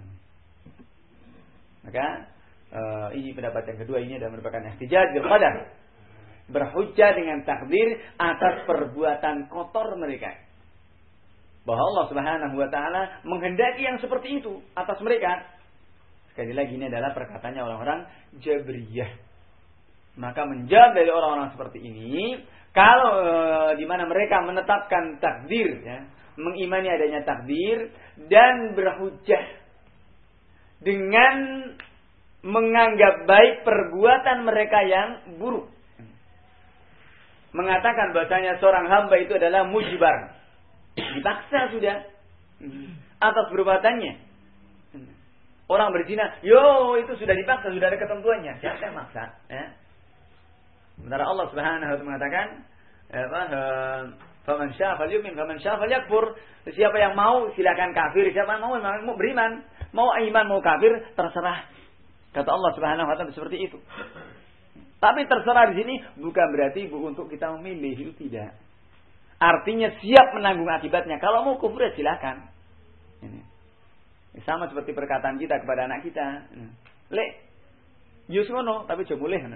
Maka uh, ini pendapat yang kedua, ini adalah merupakan ihtijaj bil qadar. Berhujjah dengan takdir atas perbuatan kotor mereka. Bahwa Allah Subhanahu wa taala menghendaki yang seperti itu atas mereka. Sekali lagi ini adalah perkataannya orang-orang Jabriyah. Maka menjawab dari orang-orang seperti ini, kalau e, di mana mereka menetapkan takdir, ya, mengimani adanya takdir dan berhujjah dengan menganggap baik perbuatan mereka yang buruk, mengatakan bahasanya seorang hamba itu adalah mujbar, dipaksa sudah atas perbuatannya. Orang berzina, yo itu sudah dipaksa, sudah ada ketentuannya. Siapa yang maksa? Ya? Sementara Allah Subhanahu wa taala mengatakan, apa? Faman syaa'a falyu'min, faman syaa'a falyakfur. Siapa yang mau silakan kafir, siapa yang mau mau beriman, mau iman mau kafir terserah. Kata Allah Subhanahu wa taala seperti itu. Tapi terserah di sini bukan berarti bu untuk kita memilih, itu tidak. Artinya siap menanggung akibatnya. Kalau mau kufur ya silakan. Ini. Sama seperti perkataan kita kepada anak kita. Lek, yus ngono tapi coba boleh.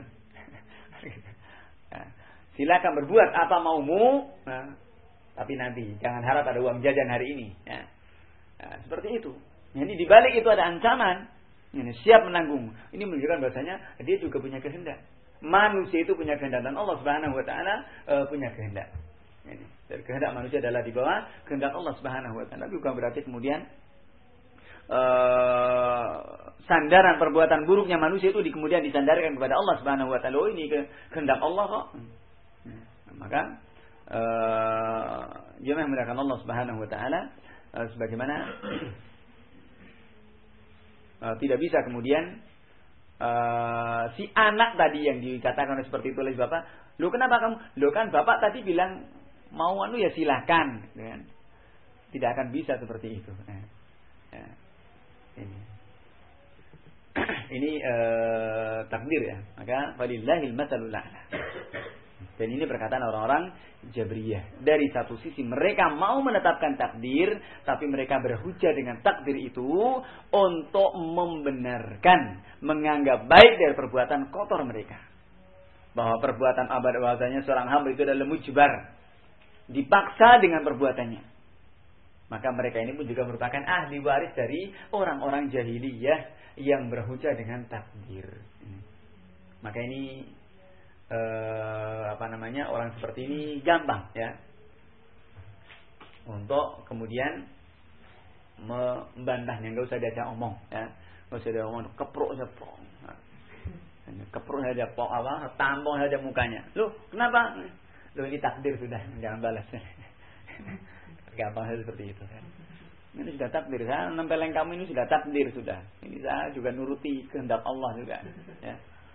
Nah, silakan berbuat apa maumu, nah, tapi nanti jangan harap ada uang jajan hari ini. Ya. Nah, seperti itu. Jadi di balik itu ada ancaman. Ini siap menanggung. Ini menunjukkan bahasanya dia juga punya kehendak. Manusia itu punya kehendak dan Allah Subhanahu wa taala uh, punya kehendak. Ini. Dan kehendak manusia adalah di bawah kehendak Allah Subhanahu wa taala. Bukan berarti kemudian Uh, sandaran perbuatan buruknya manusia itu di, kemudian disandarkan kepada Allah Subhanahu wa taala. Oh, ini kehendak Allah kok. Hmm. Maka uh, jemaah menggunakan Allah Subhanahu wa taala uh, sebagaimana uh, tidak bisa kemudian uh, si anak tadi yang dikatakan seperti itu oleh bapak, "Loh kenapa kamu? Loh kan bapak tadi bilang mau anu ya silakan." Kan? Tidak akan bisa seperti itu. Nah, ya. Ini, ini uh, takdir ya. Maka walillahil matsalul a'la. Dan ini perkataan orang-orang Jabriyah. Dari satu sisi mereka mau menetapkan takdir, tapi mereka berhujjah dengan takdir itu untuk membenarkan, menganggap baik dari perbuatan kotor mereka. Bahwa perbuatan abad bahasanya seorang hamba itu adalah mujbar, dipaksa dengan perbuatannya. Maka mereka ini pun juga merupakan ahli waris dari orang-orang jahiliyah yang berhujjah dengan takdir. Maka ini eh, apa namanya orang seperti ini gampang ya untuk kemudian membantahnya, nggak usah diajak omong ya, nggak usah diajak omong, kepruk saja, kepruk saja, pok apa, tampung saja mukanya. Loh kenapa? Loh ini takdir sudah, jangan balas. Gampang seperti itu kan. Ini sudah takdir, saya nempelin kamu ini sudah takdir sudah. Ini saya juga nuruti kehendak Allah juga. Ya.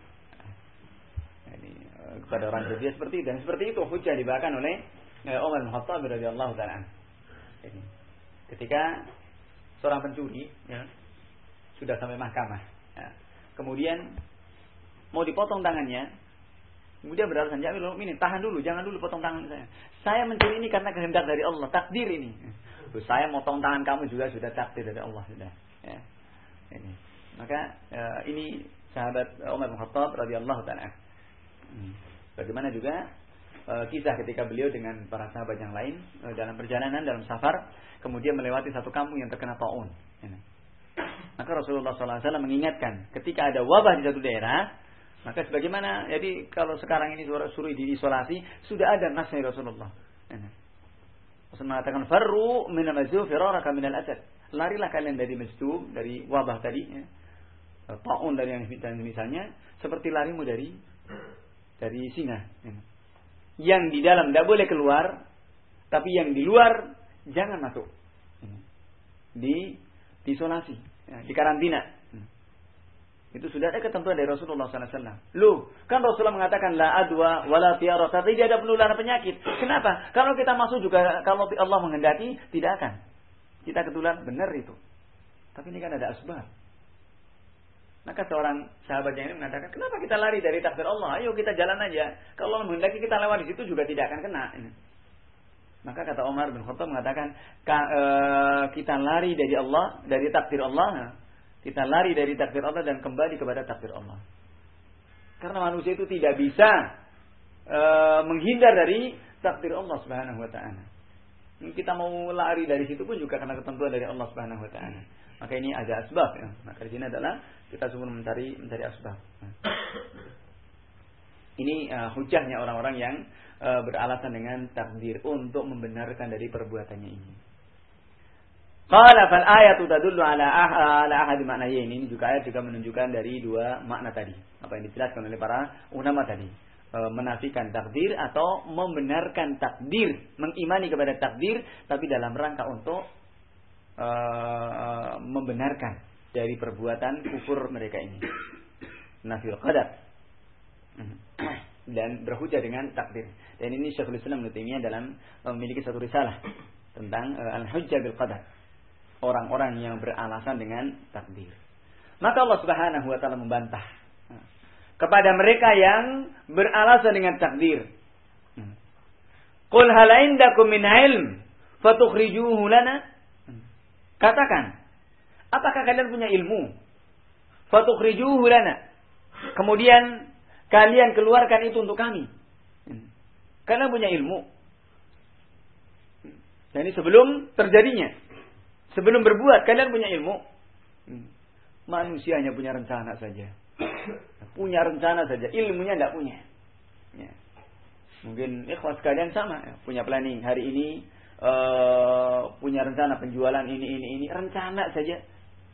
Ini kepada orang Jabriyah seperti itu dan seperti itu hujjah dibawakan oleh Umar bin Khattab radhiyallahu taala. Ini ketika seorang pencuri ya, sudah sampai mahkamah, ya. Kemudian mau dipotong tangannya. Kemudian beralasan, ya ini tahan dulu, jangan dulu potong tangan saya. Saya mencuri ini karena kehendak dari Allah, takdir ini. Terus saya motong tangan kamu juga sudah takdir dari Allah sudah. Ya. Ini. Maka e, ini sahabat Umar bin Khattab radhiyallahu taala. Bagaimana juga e, kisah ketika beliau dengan para sahabat yang lain e, dalam perjalanan dalam safar, kemudian melewati satu kampung yang terkena taun. Maka Rasulullah sallallahu alaihi wasallam mengingatkan, ketika ada wabah di satu daerah, maka sebagaimana jadi kalau sekarang ini suruh diisolasi, sudah ada nasnya Rasulullah. Rasul mengatakan, "Farru min al-mazum firaraka min al-asad." Larilah kalian dari mazum, dari wabah tadi, ya. Taun dari yang misalnya, seperti larimu dari dari singa. Ya. Yang di dalam tidak boleh keluar, tapi yang di luar jangan masuk. Di diisolasi, ya, di karantina. Itu sudah ada ketentuan dari Rasulullah sallallahu alaihi wasallam. Loh, kan Rasulullah mengatakan la adwa wala tiara, tidak ada penularan penyakit. Kenapa? Kalau kita masuk juga, kalau Allah menghendaki, tidak akan kita ketularan. Benar itu. Tapi ini kan ada asbab. Maka seorang sahabat yang ini mengatakan, kenapa kita lari dari takdir Allah? Ayo kita jalan aja. Kalau Allah menghendaki kita lewat di situ juga tidak akan kena. Maka kata Umar bin Khattab mengatakan, kita lari dari Allah, dari takdir Allah. Kita lari dari takdir Allah dan kembali kepada takdir Allah. Karena manusia itu tidak bisa menghindar dari takdir Allah Subhanahu wa taala. Kita mau lari dari situ pun juga karena ketentuan dari Allah Subhanahu wa taala. Maka ini ada asbab, ya. Maka di sini adalah kita semua mencari mencari asbab. Ini uh, hujahnya orang-orang yang uh, beralasan dengan takdir untuk membenarkan dari perbuatannya ini. Qala fal ayatu tadullu ala ala ahad ma'nayain. Ini juga ayat juga menunjukkan dari dua makna tadi. Apa yang dijelaskan oleh para ulama tadi. E, menafikan takdir atau membenarkan takdir, mengimani kepada takdir tapi dalam rangka untuk e, membenarkan dari perbuatan kufur mereka ini. Nafil qadar. Dan berhujah dengan takdir. Dan ini Syekhul Islam Ibnu Taimiyah dalam memiliki satu risalah tentang e, al-hujjah bil qadar. Orang-orang yang beralasan dengan takdir. Maka Allah Subhanahu wa taala membantah kepada mereka yang beralasan dengan takdir. Qul hal indakum min ilm fatukhrijuhu lana? Katakan, apakah kalian punya ilmu? Fatukhrijuhu lana. Kemudian kalian keluarkan itu untuk kami. Kalian punya ilmu. Dan ini sebelum terjadinya. Sebelum berbuat, kalian punya ilmu. Manusia hanya punya rencana saja. Punya rencana saja, ilmunya tidak punya. Ya. Mungkin ikhwas kalian sama, ya. Punya planning hari ini, uh, punya rencana penjualan ini, ini, ini. Rencana saja.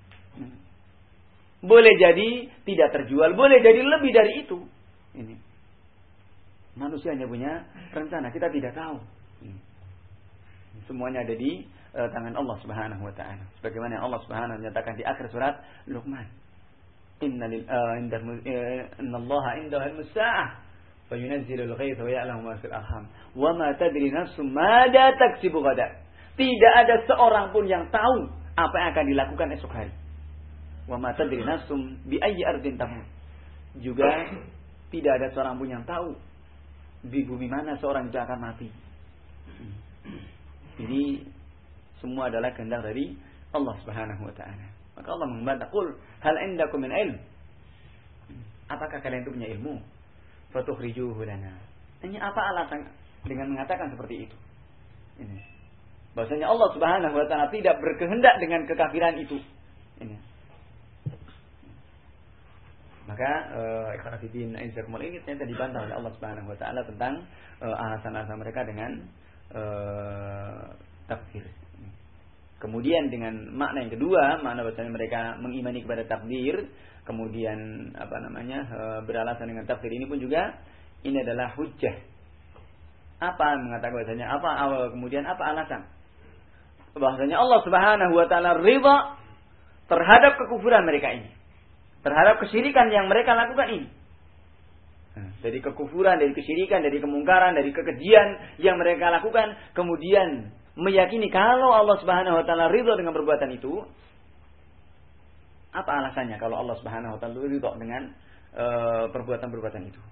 Boleh jadi tidak terjual, boleh jadi lebih dari itu. Ini. Manusia hanya punya rencana, kita tidak tahu. Semuanya ada di uh, tangan Allah Subhanahu wa taala. Sebagaimana Allah Subhanahu menyatakan di akhir surat Luqman, "Inna lil uh, inda uh, innallaha indahu al-sa'ah wa yunazzilul ghaitha wa ya'lamu ma fil arham wa ma tadri nafsun madza taksibu ghadan." Tidak ada seorang pun yang tahu apa yang akan dilakukan esok hari. Wa ma tadri nafsun bi ayyi ardin tamut. Juga tidak ada seorang pun yang tahu di bumi mana seorang itu akan mati. Ini semua adalah kehendak dari Allah Subhanahu wa taala. Maka Allah membantah, "Qul hal indakum min ilm?" Apakah kalian itu punya ilmu? Fatukhrijuhu lana. Ini apa alasan dengan mengatakan seperti itu? Ini. Bahwasanya Allah Subhanahu wa taala tidak berkehendak dengan kekafiran itu. Ini. Maka ikhwan fillah insyaallah ini ternyata dibantah oleh Allah Subhanahu wa taala tentang uh, alasan-alasan mereka dengan Uh, takdir. Kemudian dengan makna yang kedua, makna bahasanya mereka mengimani kepada takdir, kemudian apa namanya uh, beralasan dengan takdir ini pun juga ini adalah hujjah. Apa mengatakan bahasanya apa awal kemudian apa alasan? Bahasanya Allah Subhanahu wa taala ridha terhadap kekufuran mereka ini, terhadap kesyirikan yang mereka lakukan ini. Dari kekufuran, dari kesyirikan, dari kemungkaran, dari kekejian yang mereka lakukan, kemudian meyakini kalau Allah Subhanahu wa taala ridha dengan perbuatan itu. Apa alasannya kalau Allah Subhanahu wa taala ridha dengan uh, perbuatan-perbuatan itu?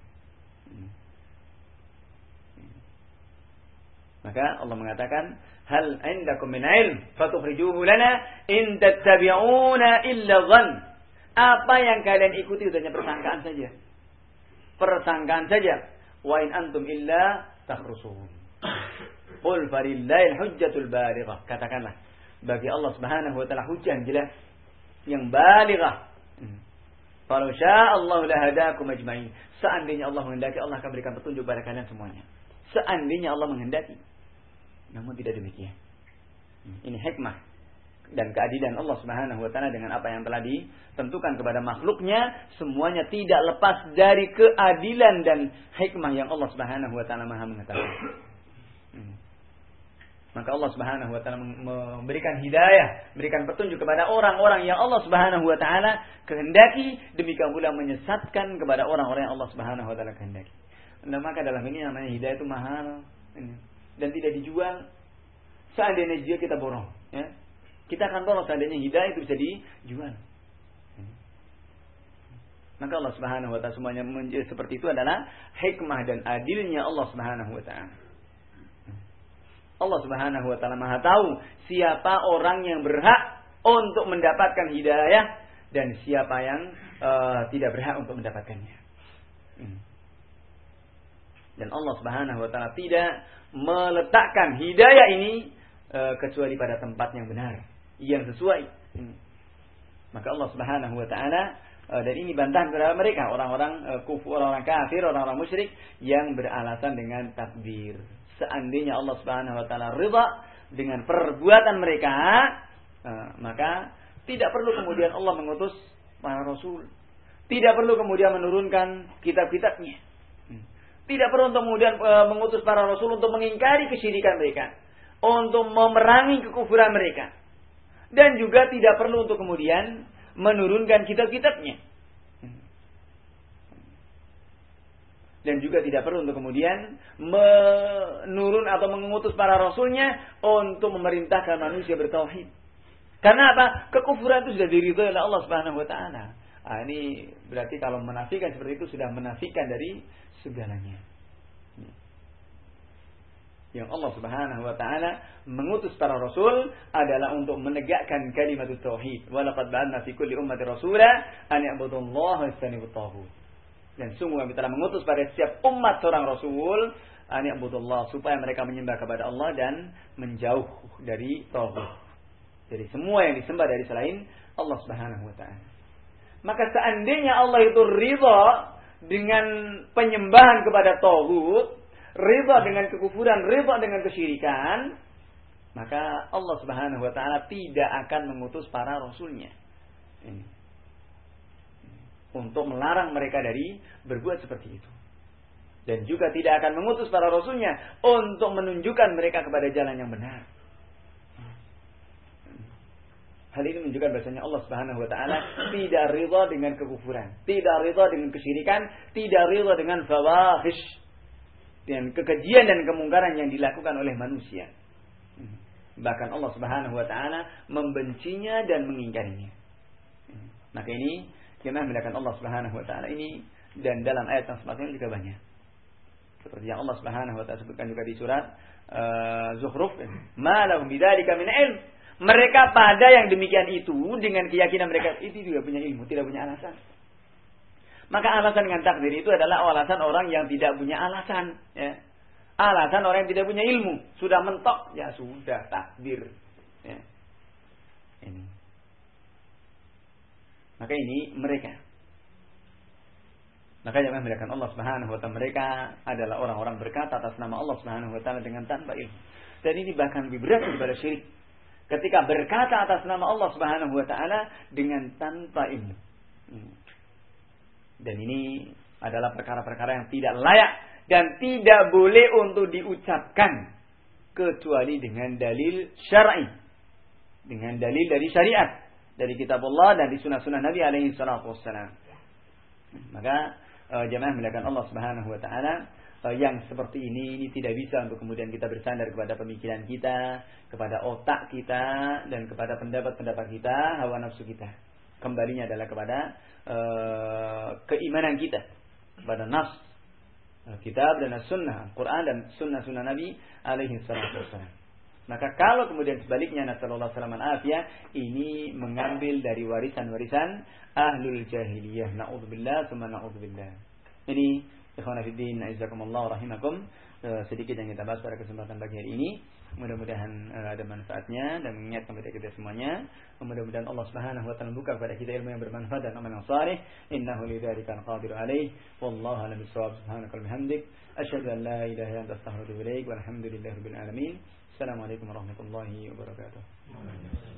Maka Allah mengatakan, "Hal 'indakum min 'ilm fatukhrijuhu lana in tattabi'una illa dhann." Apa yang kalian ikuti itu hanya persangkaan saja. Persangkaan saja. Wa in antum illa takhrusun. Qul falillahil hujjatul balighah. Katakanlah, bagi Allah Subhanahu wa taala hujjah jelas yang balighah. Kalau syaa Allah lahadakum ajmain. Seandainya Allah menghendaki, Allah akan berikan petunjuk kepada kalian semuanya. Seandainya Allah menghendaki. Namun tidak demikian. Ini hikmah dan keadilan Allah Subhanahu wa taala dengan apa yang telah ditentukan kepada makhluknya, semuanya tidak lepas dari keadilan dan hikmah yang Allah Subhanahu wa taala Maha mengetahui. Hmm. Maka Allah Subhanahu wa taala memberikan hidayah, memberikan petunjuk kepada orang-orang yang Allah Subhanahu wa taala kehendaki, demikian pula menyesatkan kepada orang-orang yang Allah Subhanahu wa taala kehendaki. Nah, maka dalam ini namanya hidayah itu mahal dan tidak dijual. Seandainya dia kita borong, ya. Kita akan borong seandainya hidayah itu bisa dijual. Maka Allah Subhanahu wa taala semuanya menjadi seperti itu adalah hikmah dan adilnya Allah Subhanahu wa taala. Allah Subhanahu wa taala Maha tahu siapa orang yang berhak untuk mendapatkan hidayah dan siapa yang uh, tidak berhak untuk mendapatkannya. Dan Allah Subhanahu wa taala tidak meletakkan hidayah ini uh, kecuali pada tempat yang benar, yang sesuai. Maka Allah Subhanahu wa taala uh, dan ini bantahan kepada mereka, orang-orang uh, kufur, orang-orang kafir, orang-orang musyrik yang beralasan dengan takdir. Seandainya Allah Subhanahu wa taala ridha dengan perbuatan mereka, uh, maka tidak perlu kemudian Allah mengutus para rasul. Tidak perlu kemudian menurunkan kitab-kitabnya. Tidak perlu untuk kemudian uh, mengutus para rasul untuk mengingkari kesyirikan mereka, untuk memerangi kekufuran mereka. Dan juga tidak perlu untuk kemudian menurunkan kitab-kitabnya. Dan juga tidak perlu untuk kemudian menurun atau mengutus para rasulnya untuk memerintahkan manusia bertauhid. Karena apa? Kekufuran itu sudah diridhoi oleh Allah Subhanahu wa taala. Ah, ini berarti kalau menafikan seperti itu sudah menafikan dari segalanya. Yang Allah Subhanahu wa taala mengutus para rasul adalah untuk menegakkan kalimat tauhid. Wa laqad ba'athna fi kulli ummatin rasula an ya'budullaha wa yajtanibut taghut. Dan sungguh kami telah mengutus pada setiap umat seorang rasul an ya'budullah, supaya mereka menyembah kepada Allah dan menjauh dari taghut. Jadi semua yang disembah dari selain Allah Subhanahu wa taala. Maka seandainya Allah itu ridha dengan penyembahan kepada taghut, ridha dengan kekufuran, ridha dengan kesyirikan, maka Allah Subhanahu wa taala tidak akan mengutus para rasulnya ini untuk melarang mereka dari berbuat seperti itu. Dan juga tidak akan mengutus para rasulnya untuk menunjukkan mereka kepada jalan yang benar. Hal ini menunjukkan bahasanya Allah Subhanahu wa taala tidak ridha dengan kekufuran, tidak ridha dengan kesyirikan, tidak ridha dengan fawahish, dan kekejian dan kemungkaran yang dilakukan oleh manusia. Bahkan Allah Subhanahu wa taala membencinya dan mengingkarinya. Maka ini kita melihat Allah Subhanahu wa taala ini, dan dalam ayat yang selanjutnya juga banyak. Seperti yang Allah Subhanahu wa taala sebutkan juga di surat uh, Zukhruf, "Ma lahum bidzalika min ilm." Mereka pada yang demikian itu dengan keyakinan mereka itu juga punya ilmu, tidak punya alasan. Maka alasan dengan takdir itu adalah alasan orang yang tidak punya alasan, ya. Alasan orang yang tidak punya ilmu, sudah mentok, ya sudah takdir. Ya. Ini. Maka ini mereka. Maka jangan membedakan Allah Subhanahu wa taala, mereka adalah orang-orang berkata atas nama Allah Subhanahu wa taala dengan tanpa ilmu. Dan ini bahkan lebih berat daripada syirik. Ketika berkata atas nama Allah Subhanahu wa taala dengan tanpa ilmu. Dan ini adalah perkara-perkara yang tidak layak dan tidak boleh untuk diucapkan kecuali dengan dalil syar'i, dengan dalil dari syariat, dari kitab Allah dan di sunnah-sunnah Nabi alaihi salatu wassalam. Maka uh, jemaah melakukan Allah Subhanahu wa taala uh, yang seperti ini ini tidak bisa untuk kemudian kita bersandar kepada pemikiran kita, kepada otak kita, dan kepada pendapat-pendapat kita, hawa nafsu kita. Kembalinya adalah kepada uh, keimanan kita, kepada nas, kitab dan sunnah, Quran dan sunnah-sunnah Nabi alaihi salatu wassalam. Maka kalau kemudian sebaliknya nasallallahu alaihi wasallam ini mengambil dari warisan-warisan ahlul jahiliyah. Na'udzubillah, tsumma na'udzubillah. Ini ikhwan fillah, azakumullah rahimakum, sedikit yang kita bahas pada kesempatan pagi hari ini. Mudah-mudahan uh, ada manfaatnya dan mengingatkan kepada kita semuanya. Mudah-mudahan Allah Subhanahu wa taala buka kepada kita ilmu yang bermanfaat dan amal yang saleh. Innahu lidzalika qadir alaih. Wallahu a'lam bissawab. Subhanakal bihamdik asyhadu an la ilaha illa anta astaghfiruka wa atubu ilaik. Walhamdulillahirabbil alamin. Assalamualaikum warahmatullahi wabarakatuh.